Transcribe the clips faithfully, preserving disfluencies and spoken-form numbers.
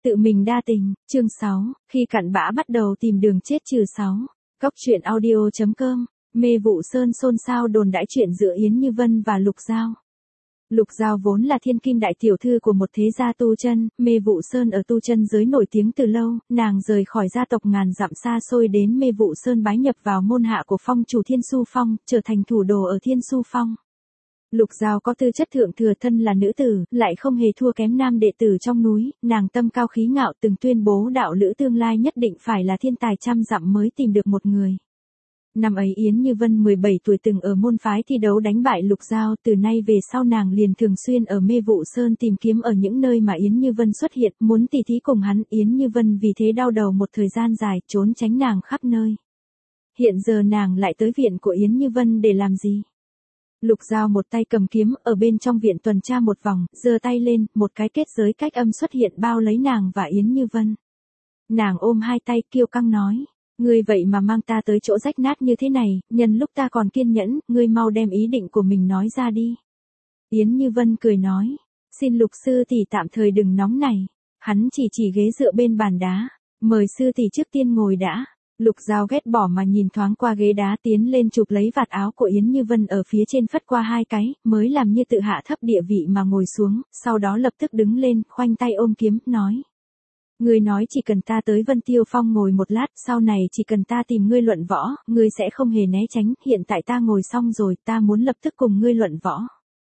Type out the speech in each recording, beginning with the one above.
Tự mình đa tình, chương sáu, khi cặn bã bắt đầu tìm đường chết trừ sáu. Cóc truyện audio chấm com, mê vụ sơn xôn xao đồn đãi chuyện giữa Yến Như Vân và Lục Giao. Lục Giao vốn là thiên kim đại tiểu thư của một thế gia tu chân, mê vụ sơn ở tu chân giới nổi tiếng từ lâu, nàng rời khỏi gia tộc ngàn dặm xa xôi đến mê vụ sơn bái nhập vào môn hạ của phong chủ Thiên Su Phong, trở thành thủ đồ ở Thiên Su Phong. Lục Giao có tư chất thượng thừa, thân là nữ tử, lại không hề thua kém nam đệ tử trong núi, nàng tâm cao khí ngạo từng tuyên bố đạo lữ tương lai nhất định phải là thiên tài trăm dặm mới tìm được một người. Năm ấy Yến Như Vân mười bảy tuổi từng ở môn phái thi đấu đánh bại Lục Giao, từ nay về sau nàng liền thường xuyên ở mê vụ sơn tìm kiếm ở những nơi mà Yến Như Vân xuất hiện, muốn tỉ thí cùng hắn. Yến Như Vân vì thế đau đầu một thời gian dài, trốn tránh nàng khắp nơi. Hiện giờ nàng lại tới viện của Yến Như Vân để làm gì? Lục Giao một tay cầm kiếm, ở bên trong viện tuần tra một vòng, giơ tay lên, một cái kết giới cách âm xuất hiện bao lấy nàng và Yến Như Vân. Nàng ôm hai tay kiêu căng nói, ngươi vậy mà mang ta tới chỗ rách nát như thế này, nhân lúc ta còn kiên nhẫn, ngươi mau đem ý định của mình nói ra đi. Yến Như Vân cười nói, xin Lục sư tỷ tạm thời đừng nóng này. Hắn chỉ chỉ ghế dựa bên bàn đá, mời sư tỷ trước tiên ngồi đã. Lục Giao ghét bỏ mà nhìn thoáng qua ghế đá, tiến lên chụp lấy vạt áo của Yến Như Vân ở phía trên phất qua hai cái, mới làm như tự hạ thấp địa vị mà ngồi xuống, sau đó lập tức đứng lên, khoanh tay ôm kiếm, nói. Ngươi nói chỉ cần ta tới Vân Tiêu Phong ngồi một lát, sau này chỉ cần ta tìm ngươi luận võ, ngươi sẽ không hề né tránh, hiện tại ta ngồi xong rồi, ta muốn lập tức cùng ngươi luận võ.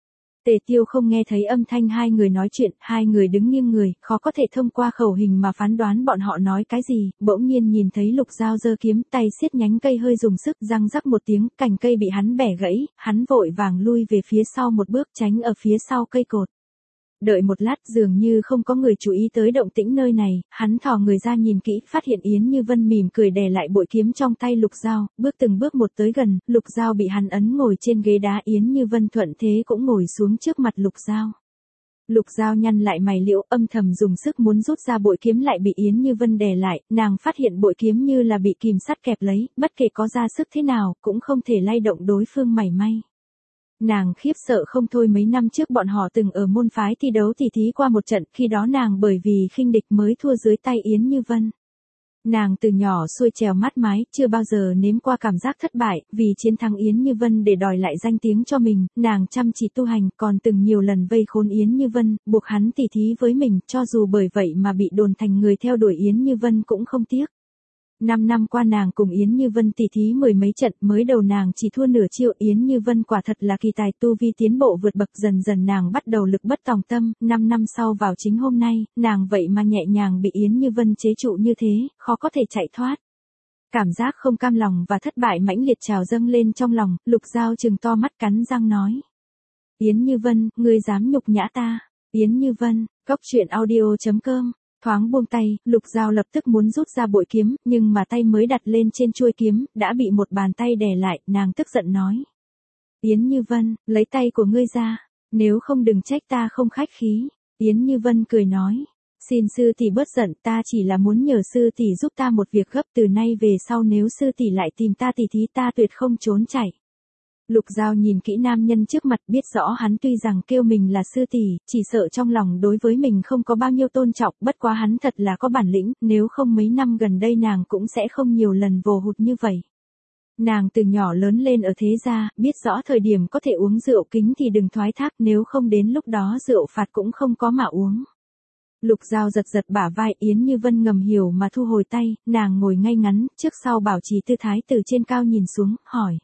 Tề Tiêu không nghe thấy âm thanh hai người nói chuyện, hai người đứng nghiêng người, khó có thể thông qua khẩu hình mà phán đoán bọn họ nói cái gì, bỗng nhiên nhìn thấy Lục Giao giơ kiếm, tay siết nhánh cây hơi dùng sức, răng rắc một tiếng, cành cây bị hắn bẻ gãy, hắn vội vàng lui về phía sau một bước, tránh ở phía sau cây cột. Đợi một lát, dường như không có người chú ý tới động tĩnh nơi này, hắn thò người ra nhìn kỹ, phát hiện Yến Như Vân mỉm cười đè lại bội kiếm trong tay Lục Giao, bước từng bước một tới gần, Lục Giao bị hắn ấn ngồi trên ghế đá, Yến Như Vân thuận thế cũng ngồi xuống trước mặt Lục Giao. Lục Giao nhăn lại mày liễu, âm thầm dùng sức muốn rút ra bội kiếm, lại bị Yến Như Vân đè lại, nàng phát hiện bội kiếm như là bị kìm sắt kẹp lấy, bất kể có ra sức thế nào, cũng không thể lay động đối phương mảy may. Nàng khiếp sợ không thôi, mấy năm trước bọn họ từng ở môn phái thi đấu tỉ thí qua một trận, khi đó nàng bởi vì khinh địch mới thua dưới tay Yến Như Vân. Nàng từ nhỏ xuôi trèo mát mái, chưa bao giờ nếm qua cảm giác thất bại, vì chiến thắng Yến Như Vân để đòi lại danh tiếng cho mình, nàng chăm chỉ tu hành, còn từng nhiều lần vây khốn Yến Như Vân, buộc hắn tỉ thí với mình, cho dù bởi vậy mà bị đồn thành người theo đuổi Yến Như Vân cũng không tiếc. Năm năm qua nàng cùng Yến Như Vân tỉ thí mười mấy trận, mới đầu nàng chỉ thua nửa chiêu, Yến Như Vân quả thật là kỳ tài, tu vi tiến bộ vượt bậc, dần dần nàng bắt đầu lực bất tòng tâm, năm năm sau vào chính hôm nay, nàng vậy mà nhẹ nhàng bị Yến Như Vân chế trụ như thế, khó có thể chạy thoát. Cảm giác không cam lòng và thất bại mãnh liệt trào dâng lên trong lòng, Lục Giao trừng to mắt cắn răng nói. Yến Như Vân, ngươi dám nhục nhã ta. Yến Như Vân, cóc truyện audio chấm com. Thoáng buông tay, Lục Giao lập tức muốn rút ra bội kiếm, nhưng mà tay mới đặt lên trên chuôi kiếm, đã bị một bàn tay đè lại, nàng tức giận nói. Yến Như Vân, lấy tay của ngươi ra, nếu không đừng trách ta không khách khí. Yến Như Vân cười nói. Xin sư tỷ bớt giận, ta chỉ là muốn nhờ sư tỷ giúp ta một việc gấp, từ nay về sau nếu sư tỷ lại tìm ta tỉ thí, ta tuyệt không trốn chạy. Lục Giao nhìn kỹ nam nhân trước mặt, biết rõ hắn tuy rằng kêu mình là sư tỷ, chỉ sợ trong lòng đối với mình không có bao nhiêu tôn trọng, bất quá hắn thật là có bản lĩnh, nếu không mấy năm gần đây nàng cũng sẽ không nhiều lần vồ hụt như vậy. Nàng từ nhỏ lớn lên ở thế gia, biết rõ thời điểm có thể uống rượu kính thì đừng thoái thác, nếu không đến lúc đó rượu phạt cũng không có mà uống. Lục Giao giật giật bả vai, Yến Như Vân ngầm hiểu mà thu hồi tay, nàng ngồi ngay ngắn, trước sau bảo trì tư thái, từ trên cao nhìn xuống, hỏi.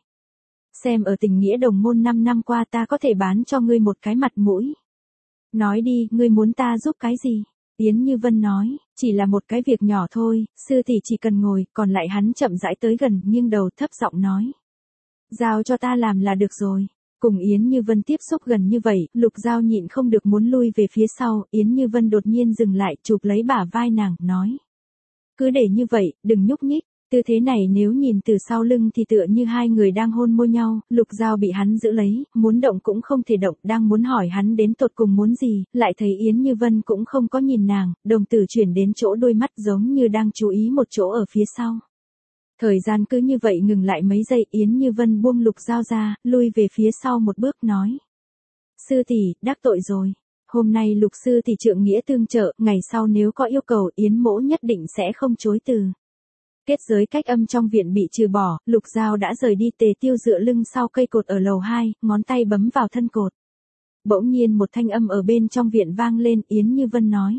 Xem ở tình nghĩa đồng môn năm năm qua ta có thể bán cho ngươi một cái mặt mũi. Nói đi, ngươi muốn ta giúp cái gì? Yến Như Vân nói, chỉ là một cái việc nhỏ thôi, sư tỷ chỉ cần ngồi, còn lại hắn chậm rãi tới gần, nghiêng đầu thấp giọng nói. Giao cho ta làm là được rồi. Cùng Yến Như Vân tiếp xúc gần như vậy, Lục Giao nhịn không được muốn lui về phía sau, Yến Như Vân đột nhiên dừng lại, chụp lấy bả vai nàng, nói. Cứ để như vậy, đừng nhúc nhích. Tư thế này nếu nhìn từ sau lưng thì tựa như hai người đang hôn môi nhau, Lục Giao bị hắn giữ lấy, muốn động cũng không thể động, đang muốn hỏi hắn đến tột cùng muốn gì, lại thấy Yến Như Vân cũng không có nhìn nàng, đồng tử chuyển đến chỗ đôi mắt giống như đang chú ý một chỗ ở phía sau. Thời gian cứ như vậy ngừng lại mấy giây, Yến Như Vân buông Lục Giao ra, lui về phía sau một bước nói. Sư tỷ, đắc tội rồi. Hôm nay Lục sư thì trượng nghĩa tương trợ, ngày sau nếu có yêu cầu Yến mỗ nhất định sẽ không chối từ. Kết giới cách âm trong viện bị trừ bỏ, Lục Giao đã rời đi. Tề Tiêu dựa lưng sau cây cột ở lầu hai, ngón tay bấm vào thân cột. Bỗng nhiên một thanh âm ở bên trong viện vang lên, Yến Như Vân nói.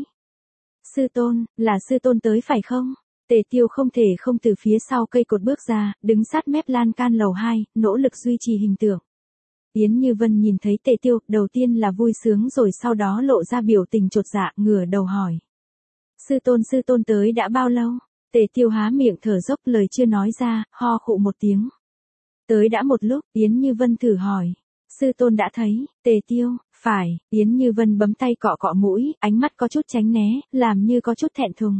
Sư tôn, là sư tôn tới phải không? Tề Tiêu không thể không từ phía sau cây cột bước ra, đứng sát mép lan can lầu hai, nỗ lực duy trì hình tượng. Yến Như Vân nhìn thấy Tề Tiêu, đầu tiên là vui sướng rồi sau đó lộ ra biểu tình chột dạ, ngửa đầu hỏi. Sư tôn sư tôn tới đã bao lâu? Tề Tiêu há miệng thở dốc, lời chưa nói ra, ho khụ một tiếng. Tới đã một lúc, Yến Như Vân thử hỏi. Sư tôn đã thấy. Tề Tiêu, phải. Yến Như Vân bấm tay cọ cọ mũi, ánh mắt có chút tránh né, làm như có chút thẹn thùng.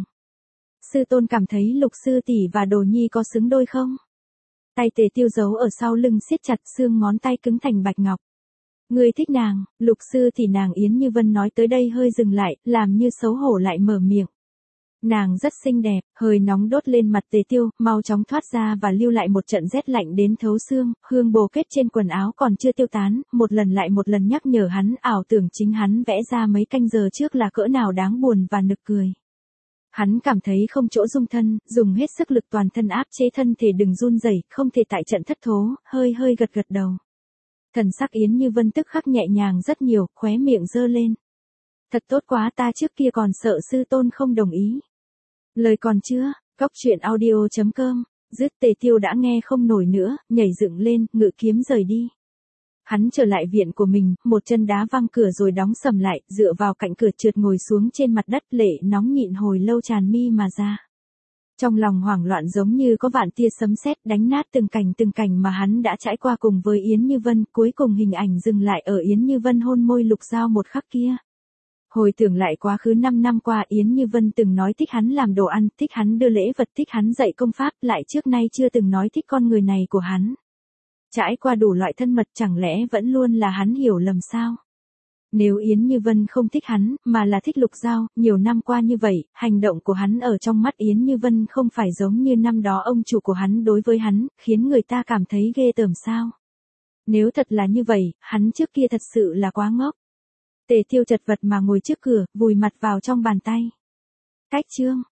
Sư tôn cảm thấy Lục sư tỷ và Đồ Nhi có xứng đôi không? Tay Tề Tiêu giấu ở sau lưng siết chặt, xương ngón tay cứng thành bạch ngọc. Ngươi thích nàng? Lục sư thì nàng. Yến Như Vân nói tới đây hơi dừng lại, làm như xấu hổ lại mở miệng. Nàng rất xinh đẹp, hơi nóng đốt lên mặt Tề Tiêu, mau chóng thoát ra và lưu lại một trận rét lạnh đến thấu xương, hương bồ kết trên quần áo còn chưa tiêu tán, một lần lại một lần nhắc nhở hắn, ảo tưởng chính hắn vẽ ra mấy canh giờ trước là cỡ nào đáng buồn và nực cười. Hắn cảm thấy không chỗ dung thân, dùng hết sức lực toàn thân áp chế thân thể đừng run rẩy, không thể tại trận thất thố, hơi hơi gật gật đầu. Thần sắc Yến Như Vân tức khắc nhẹ nhàng rất nhiều, khóe miệng giơ lên. Thật tốt quá, ta trước kia còn sợ sư tôn không đồng ý. Lời còn chưa, cóc truyện audio chấm com, dứt. Tề Tiêu đã nghe không nổi nữa, nhảy dựng lên, ngự kiếm rời đi. Hắn trở lại viện của mình, một chân đá văng cửa rồi đóng sầm lại, dựa vào cạnh cửa trượt ngồi xuống trên mặt đất, lệ nóng nhịn hồi lâu tràn mi mà ra. Trong lòng hoảng loạn giống như có vạn tia sấm sét đánh nát từng cảnh từng cảnh mà hắn đã trải qua cùng với Yến Như Vân, cuối cùng hình ảnh dừng lại ở Yến Như Vân hôn môi Lục Giao một khắc kia. Hồi tưởng lại quá khứ năm năm qua, Yến Như Vân từng nói thích hắn làm đồ ăn, thích hắn đưa lễ vật, thích hắn dạy công pháp, lại trước nay chưa từng nói thích con người này của hắn. Trải qua đủ loại thân mật, chẳng lẽ vẫn luôn là hắn hiểu lầm sao? Nếu Yến Như Vân không thích hắn, mà là thích Lục Giao, nhiều năm qua như vậy, hành động của hắn ở trong mắt Yến Như Vân không phải giống như năm đó ông chủ của hắn đối với hắn, khiến người ta cảm thấy ghê tởm sao? Nếu thật là như vậy, hắn trước kia thật sự là quá ngốc. Tề Tiêu chật vật mà ngồi trước cửa, vùi mặt vào trong bàn tay. Cách chương.